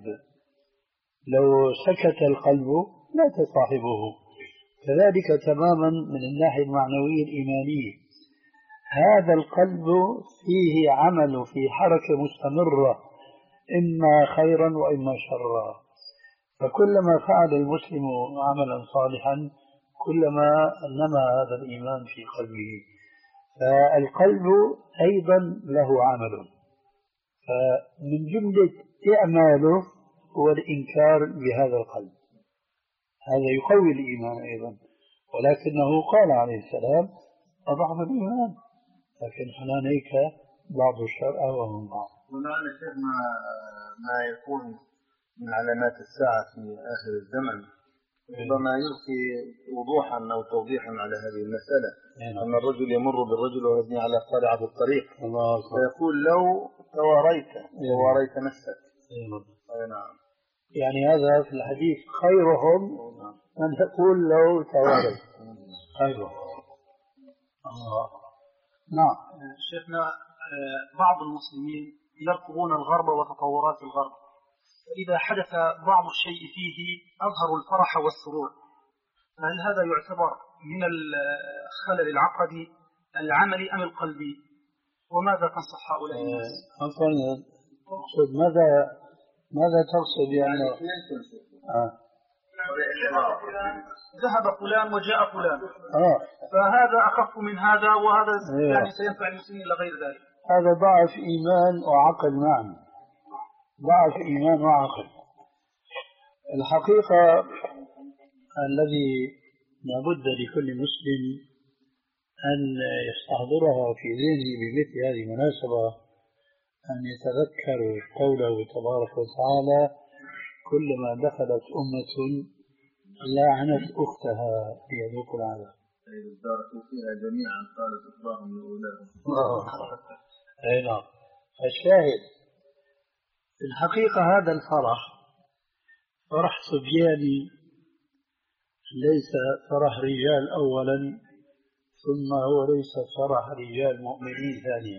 لو سكت القلب لا تصاحبه. كذلك تماما من الناحية المعنوية الإيمانية، هذا القلب فيه عمل، في حركة مستمرة، إما خيرا وإما شرا. فكلما فعل المسلم عملا صالحا كلما نمى هذا الإيمان في قلبه. فالقلب أيضا له عمل، فمن جملة إعماله هو الإنكار بهذا القلب. هذا يقوي الإيمان أيضا، ولكنه قال عليه السلام: أضعف الإيمان، لكن هنالك بعض الشرع ومن بعض. ولعل الشيخ ما ما يكون من علامات الساعة في آخر الزمن ربما يلقي وضوحا أو توضيحا على هذه المسألة، أن الرجل يمر بالرجل ويبني على قارعة الطريق فيقول: لو تواريت تواريت نفسك. نعم. يعني هذا في الحديث: خيرهم من يقول لو تواريت. خيرهم. الله. نعم. شيخنا، بعض المسلمين يرقبون الغرب وتطورات الغرب، فإذا حدث بعض الشيء فيه أظهروا الفرح والسرور، فهل هذا يعتبر من الخلل العقدي العملي أم القلبي؟ وماذا تنصح هؤلاء الناس؟ أقصد ماذا ماذا تقصد يعني؟ آه. ذهب فلان وجاء فلان، آه. فهذا أخف من هذا، وهذا يعني سينفع المسلمين إلى غير ذلك. هذا ضعف إيمان وعقل معا، ضعف إيمان وعقل. الحقيقة الذي لابد لكل مسلم أن يستحضرها في ذهنه بمثل هذه المناسبة أن يتذكروا قوله تبارك وتعالى كلما دخلت أمة لعنت أختها ليذوقوا العذاب. اداركوا فيها جميعا قالت أخبارهم لأولاهم. أي نعم. الشاهد في الحقيقة هذا الفرح فرح صبياني ليس فرح رجال أولا، ثم هو ليس فرح رجال مؤمنين ثانيا،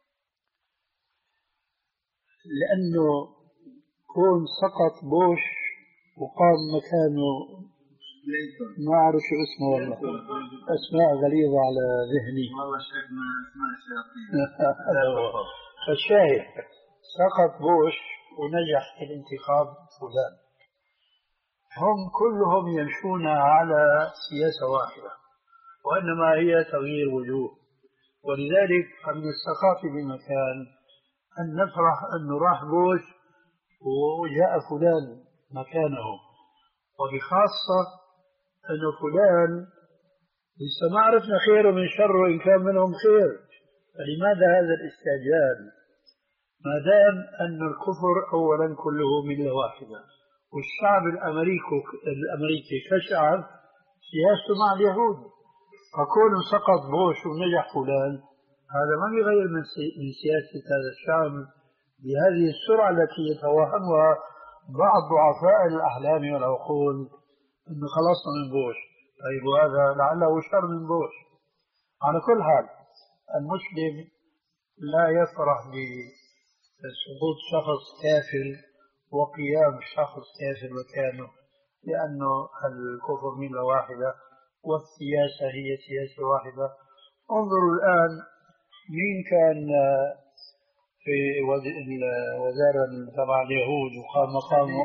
لأنه كون سقط بوش وقام مكانه ما أعرف شو اسمه والله، أسماء غليظة على ذهني والله شيخنا اسماء الشياطين. فالشاهد سقط بوش ونجح في الانتخاب فلان، هم كلهم يمشون على سياسة واحدة وإنما هي تغيير وجوه. ولذلك من الثقافة بمكان أن نفرح أنه راح بوش وجاء فلان مكانه، وبخاصة أنه فلان لسه ما عرفنا خيره من شره إن كان منهم خير، فلماذا هذا الاستعجال ما دام أن الكفر أولا كله ملة واحدة، والشعب الأمريكي الأمريكي كشعب سياسته مع اليهود، فكونه سقط بوش ونجح فلان هذا ما يغير من سياسة هذا الشعب بهذه السرعة التي يتوهمها بعض ضعفاء الأحلام والعقول إنه خلصنا من بوش. طيب وهذا لعله شر من بوش. على كل حال المسلم لا يفرح بسقوط شخص كافر وقيام شخص كافر مكانه، لأنه الكفر ملة واحدة والسياسة هي سياسة واحدة. انظروا الآن مين كان في وزارة تبع اليهود وقام مقامه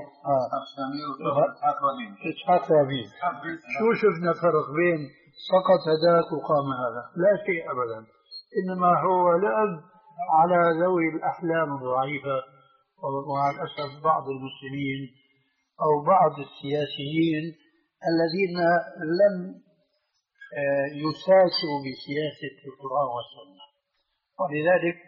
إسحاق رابين، شو شفنا فرق بين سقط هذاك وقام هذا؟ لا شيء أبدا، إنما هو لعب على ذوي الأحلام الضعيفة. ومع الأسف بعض المسلمين أو بعض السياسيين الذين لم يساسوا بسياسة القرآن والسنة. ولذلك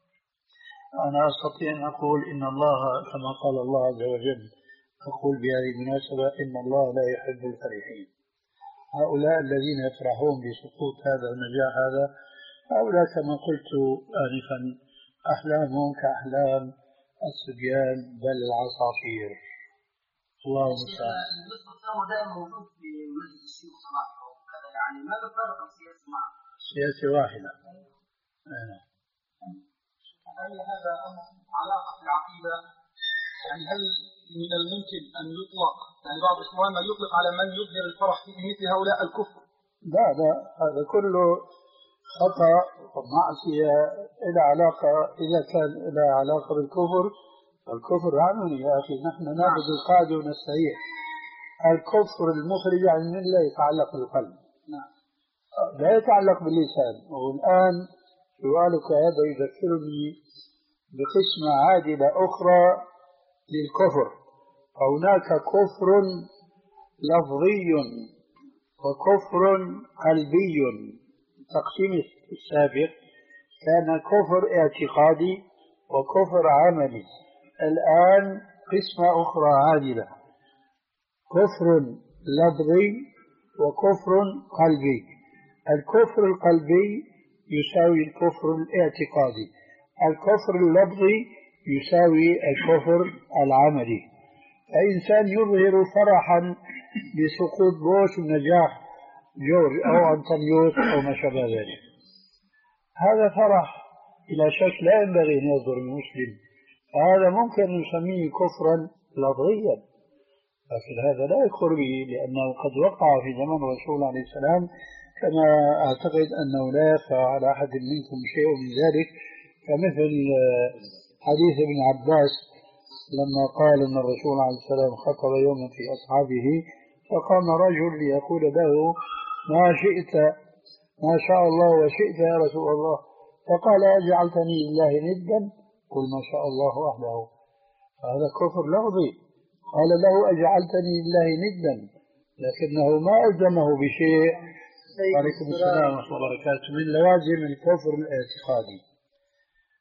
أنا أستطيع أن أقول إن الله كما قال الله عز وجل، أقول بهذه المناسبة إن الله لا يحب الفرحين. هؤلاء الذين يفرحون بسقوط هذا ونجاح هذا، هؤلاء كما قلت آنفا أحلامهم كأحلام الصبيان بل العصافير. الله المستعان. هو دائما موجود في مجلس الشيوخ صراحة وكذا، يعني ما بفرق السياسة معه. سياسة واحدة. أنا. هل هذا أمر علاقة بالعقيدة؟ يعني هل من الممكن أن يطلق، يعني بعض إخواننا يطلق على من يظهر الفرح في مثل هؤلاء الكفر؟ لا لا، هذا كله خطأ ومعصية إلى علاقة، إذا كان إلى علاقة بالكفر الكفر عنوني يا أخي، نحن نأخذ القاعدة ونستريح. الكفر المخرج عن الملة يتعلق بالقلب، لا يتعلق باللسان. والآن سؤالك هذا يذكرني بقسمة عادلة أخرى للكفر. هناك كفر لفظي وكفر قلبي. التقسيم السابق كان كفر اعتقادي وكفر عملي، الآن قسمة أخرى عادلة، كفر لفظي وكفر قلبي. الكفر القلبي يساوي الكفر الاعتقادي، الكفر اللفظي يساوي الكفر العملي. فإنسان يظهر فرحا بسقوط بوش ونجاح جورج أو أنطونيوس أو ما شابه ذلك، هذا فرح إلى شك لا ينبغي أن يصدر المسلم، هذا ممكن نسميه كفرا لفظيا، لكن هذا لا يكفر به، لأنه قد وقع في زمن الرسول عليه السلام، كما أعتقد أنه لا يخفى على أحد منكم شيء من ذلك، كمثل حديث ابن عباس لما قال أن الرسول عليه السلام خطب يوما في أصحابه، فقام رجل ليقول له ما شئت ما شاء الله وشئت يا رسول الله، فقال أجعلتني لله ندا؟ قل ما شاء الله وحده. هذا كفر لفظي، قال له أجعلتني لله ندا، لكنه ما ألزمه بشيء. عليكم السلام ورحمة الله وبركاته. من لوازم الكفر الاعتقادي.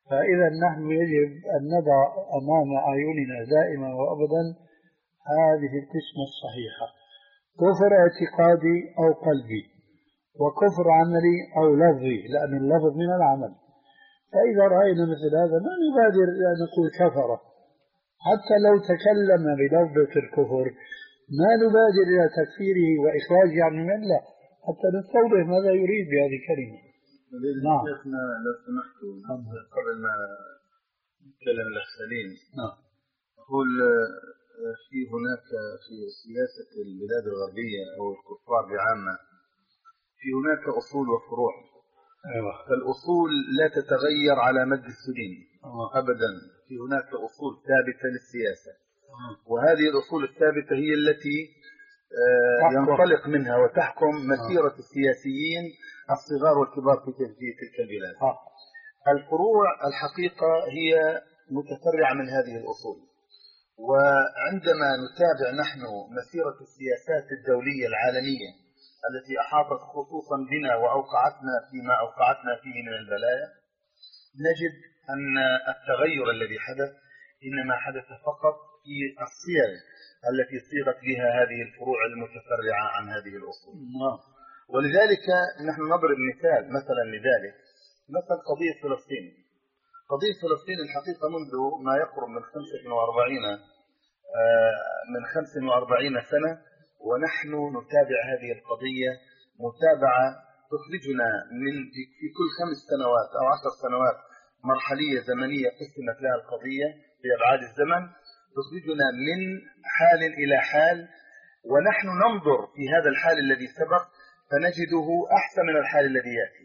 فإذا نحن يجب أن نضع أمام أعيننا دائما وأبدا هذه القسمة الصحيحة: كفر اعتقادي أو قلبي، وكفر عملي أو لفظي، لأن اللفظ من العمل. فإذا رأينا مثل هذا ما نبادر إلى أن نقول كفر، حتى لو تكلم بلفظة الكفر ما نبادر إلى تكفيره وإخراجه عن الملة حتى نستوضح ماذا يريد بهذه الكلمة. نعم. شيخنا لو سمحتوا قبل ما نتكلم الأخ سليم، نعم، أقول في هناك في سياسة البلاد الغربية أو الكفار بعامة في هناك أصول وفروع. أيوة. فالأصول لا تتغير على مد السنين أبدا. في هناك أصول ثابتة للسياسة، وهذه الأصول الثابتة هي التي ينطلق منها وتحكم مسيرة السياسيين الصغار والكبار في تلك البلاد. الفروع الحقيقة هي متفرعة من هذه الأصول. وعندما نتابع نحن مسيرة السياسات الدولية العالمية التي أحاطت خصوصا بنا وأوقعتنا فيما أوقعتنا فيه من البلايا، نجد أن التغير الذي حدث إنما حدث فقط في الصيغ التي صيغت بها هذه الفروع المتفرعة عن هذه الأصول. ولذلك نحن نضرب مثال مثلا لذلك مثل قضية فلسطين. قضية فلسطين الحقيقة منذ ما يقرب من خمسة وأربعين من خمسة وأربعين سنة ونحن نتابع هذه القضية متابعة تخرجنا من في كل خمس سنوات أو عشر سنوات مرحلية زمنية قسمت لها القضية في أبعاد الزمن، تخرجنا من حال إلى حال، ونحن ننظر في هذا الحال الذي سبق فنجده أحسن من الحال الذي يأتي.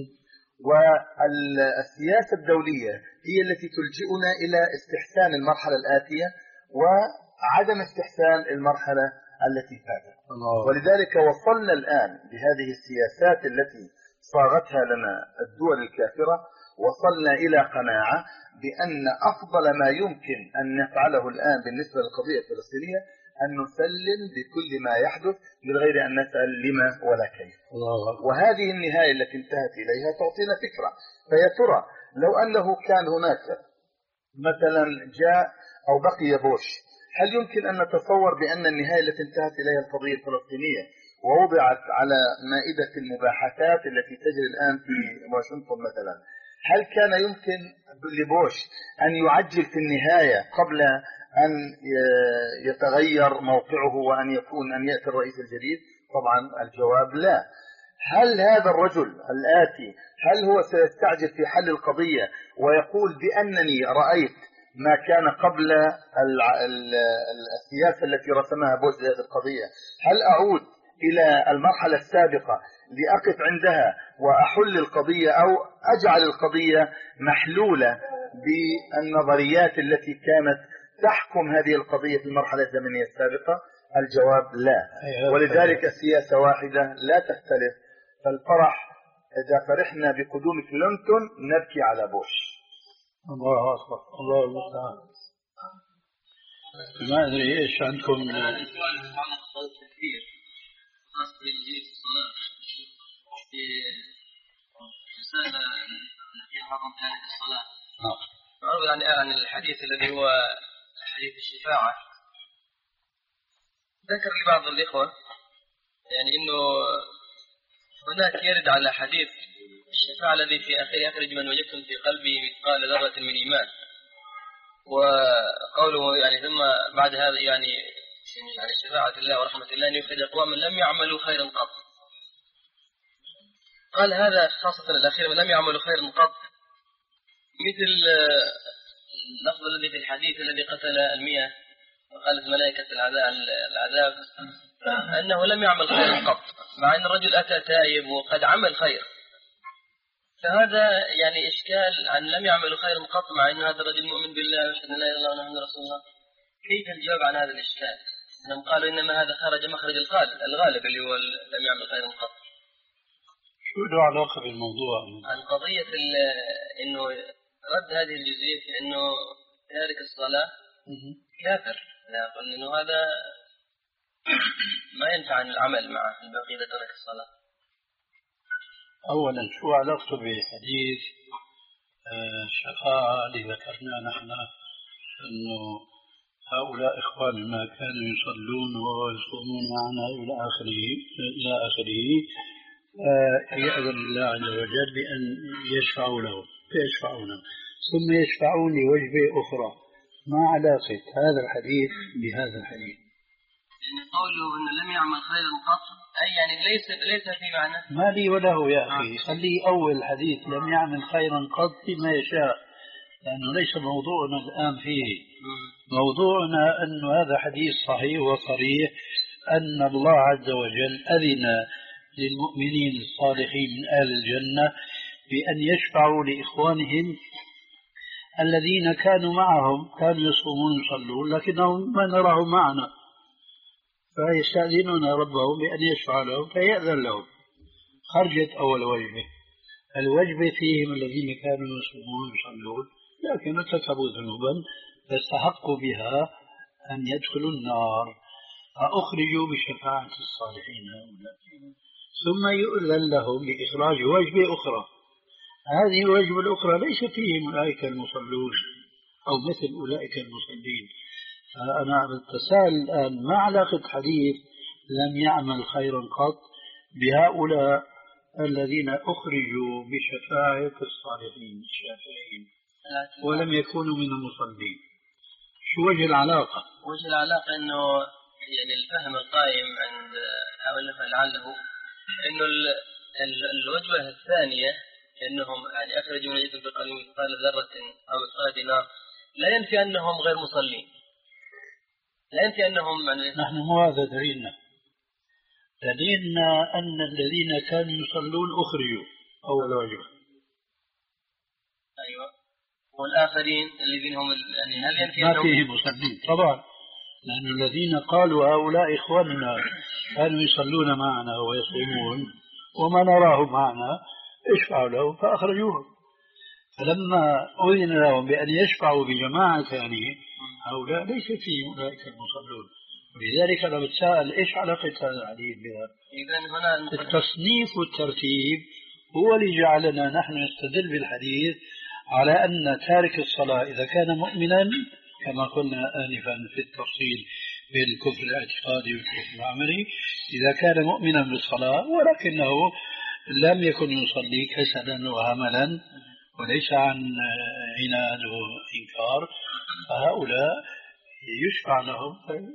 والسياسة الدولية هي التي تلجئنا إلى استحسان المرحلة الآتية وعدم استحسان المرحلة التي فاتت. ولذلك وصلنا الآن بهذه السياسات التي صاغتها لنا الدول الكافرة، وصلنا إلى قناعة بأن أفضل ما يمكن أن نفعله الآن بالنسبة للقضية الفلسطينية أن نسلم بكل ما يحدث من غير أن نسأل لما ولا كيف. وهذه النهاية التي انتهت إليها تعطينا فكرة. فيا ترى لو أنه كان هناك مثلا جاء أو بقي بوش، هل يمكن أن نتصور بأن النهاية التي انتهت إليها القضية الفلسطينية ووضعت على مائدة المباحثات التي تجري الآن في واشنطن مثلا، هل كان يمكن لبوش أن يعجل في النهاية قبل أن يتغير موقعه وأن يكون أن يأتي الرئيس الجديد؟ طبعا الجواب لا. هل هذا الرجل الآتي هل هو سيستعجل في حل القضية ويقول بأنني رأيت ما كان قبل السياسة التي رسمها بوش لهذه القضية، هل أعود إلى المرحلة السابقة لأقف عندها وأحل القضية أو أجعل القضية محلولة بالنظريات التي كانت تحكم هذه القضية في المرحلة الزمنية السابقة؟ الجواب لا. ولذلك السياسة واحدة لا تختلف. فالفرح إذا فرحنا بقدوم كلينتون نبكي على بوش. الله أكبر، الله المستعان. ما أدري إيش عندكم خاص بالجيل الصلاة في رسالة في حكم تارك الصلاة. معروف يعني عن الحديث الذي هو حديث الشفاعة. ذكر لي بعض الإخوة يعني إنه هناك يرد على حديث الشفاعة الذي في آخر يخرج من وجدتم في قلبه مثقال ذرة من إيمان، وقوله يعني ثم بعد هذا يعني يعني شفاعة الله ورحمة الله أن يخرج أقواما لم يعملوا خيرا قط. قال هذا خاصة الأخير من لم يعملوا خيرا قط، مثل اللفظ الذي في الحديث الذي قتل المئة وقالت ملائكة العذاب أنه لم يعمل خيرا قط، مع أن الرجل أتى تائب وقد عمل خير. فهذا يعني إشكال عن لم يعمل خيرا قط مع أن هذا الرجل مؤمن بالله ويشهد أن لا إله إلا الله محمد رسول الله. كيف الجواب عن هذا الإشكال؟ أنهم قالوا إنما هذا خرج مخرج الغالب الغالب اللي هو لم يعمل خيرا قط. شو له علاقة بالموضوع؟ عن قضية إنه رد هذه الجزئية في إنه تارك الصلاة كافر. لا أقول إنه هذا ما ينفع العمل معه الباقي إذا ترك الصلاة. أولا شو علاقته بحديث الشفاعة اللي ذكرنا نحن أنه هؤلاء إخواننا كانوا يصلون ويصومون معنا إلى آخره إلى آخره يأذن الله عز وجل بأن يشفعوا لهم فيشفعون ثم يشفعون لوجبة أخرى. ما علاقة هذا الحديث بهذا الحديث؟ يعني قوله أنه لم يعمل خيرا قط أي يعني ليس ليس في معنى ما لي وله يا أخي. خلي أول حديث لم يعمل خيرا قط بما يشاء، لأنه ليس موضوعنا الآن فيه. موضوعنا أن هذا حديث صحيح وصريح أن الله عز وجل أذن للمؤمنين الصالحين من أهل الجنة بأن يشفعوا لإخوانهم الذين كانوا معهم، كانوا يصومون ويصلون لكنهم ما نراهم معنا، فيستأذنون ربهم بأن يشفع لهم فيأذن لهم. خرجت أول وجبة، الوجبة فيهم الذين كانوا يصومون ويصلون لكن ارتكبوا ذنوبا فاستحقوا بها أن يدخلوا النار فأخرجوا بشفاعة الصالحين هؤلاء، ثم يؤذن لهم بإخراج وجبة أخرى. هذه الوجبة الأخرى ليس فيهم أولئك المصلون أو مثل أولئك المصلين. فأنا بتساءل الآن ما علاقة حديث لم يعمل خيرا قط بهؤلاء الذين أخرجوا بشفاعة الصالحين الشافعين ولم يكونوا من المصلين؟ شو وجه العلاقة؟ وجه العلاقة أنه يعني الفهم القائم عند هؤلاء لعله أنه الوجبة الثانية أنهم يعني أخرجوا من يدهم بقلب مثقال ذرة أو مثقال دينار لا ينفي أنهم غير مصلين، لا ينفي أنهم يعني نحن مو هذا دليلنا. دليلنا أن الذين كانوا يصلون أخرجوا أول وجبة. أيوة. والآخرين الذين هم يعني هل ينفي ما فيه مصلين طبعا، لأن الذين قالوا هؤلاء إخواننا كانوا يصلون معنا ويصومون وما نراهم معنا اشفعوا لهم فأخرجوهم. فلما أذن لهم بأن يشفعوا بجماعة ثانية هؤلاء ليس فيهم أولئك المصلون. ولذلك أنا بتساءل إيش علاقة هذا الحديث بها؟ إذن هنا التصنيف والترتيب هو اللي جعلنا نحن نستدل بالحديث على أن تارك الصلاة إذا كان مؤمنا كما قلنا آنفا في التفصيل بين الكفر الاعتقادي والكفر العملي، إذا كان مؤمنا بالصلاة ولكنه لم يكن يصلي كسلا وهملا وليس عن عناد وإنكار فهؤلاء يشفع لهم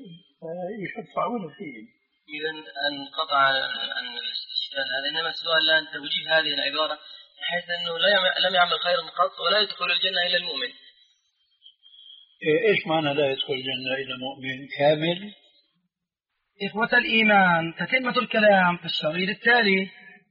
فيشفعون فيهم. إذا انقطع عن الاستشكال هذا، إنما السؤال الآن توجيه هذه العبارة بحيث أنه لم يعمل خيرا قط ولا يدخل الجنة إلا المؤمن. إيش معنى لا يدخل الجنة إلا مؤمن كامل؟ إخوة الإيمان تتمة الكلام في الشريط التالي.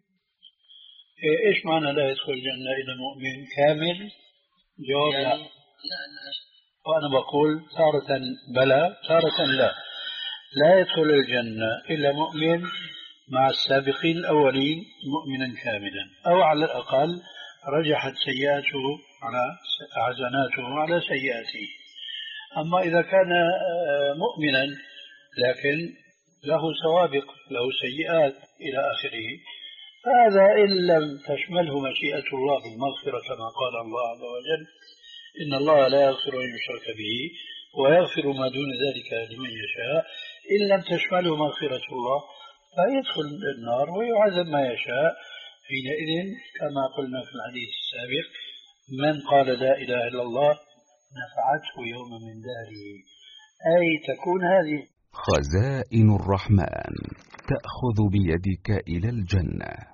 إيش معنى لا يدخل الجنة إلا مؤمن كامل؟ جواب يعني لا. لا لا. وأنا بقول تارة بلى تارة لا. لا يدخل الجنة إلا مؤمن مع السابقين الأولين مؤمنا كاملا، أو على الأقل رجحت سيئاته على حسناته على سيئاته. أما إذا كان مؤمنا لكن له سوابق له سيئات إلى آخره هذا إن لم تشمله مشيئة الله بالمغفرة كما قال الله عز وجل إن الله لا يغفر أن يشرك به ويغفر ما دون ذلك لمن يشاء، إن لم تشمله مغفرة الله فيدخل النار ويعذب ما يشاء. حينئذ كما قلنا في الحديث السابق من قال لا إله إلا الله نفعته يوم من داره، أي تكون هذه خزائن الرحمن تأخذ بيدك إلى الجنة.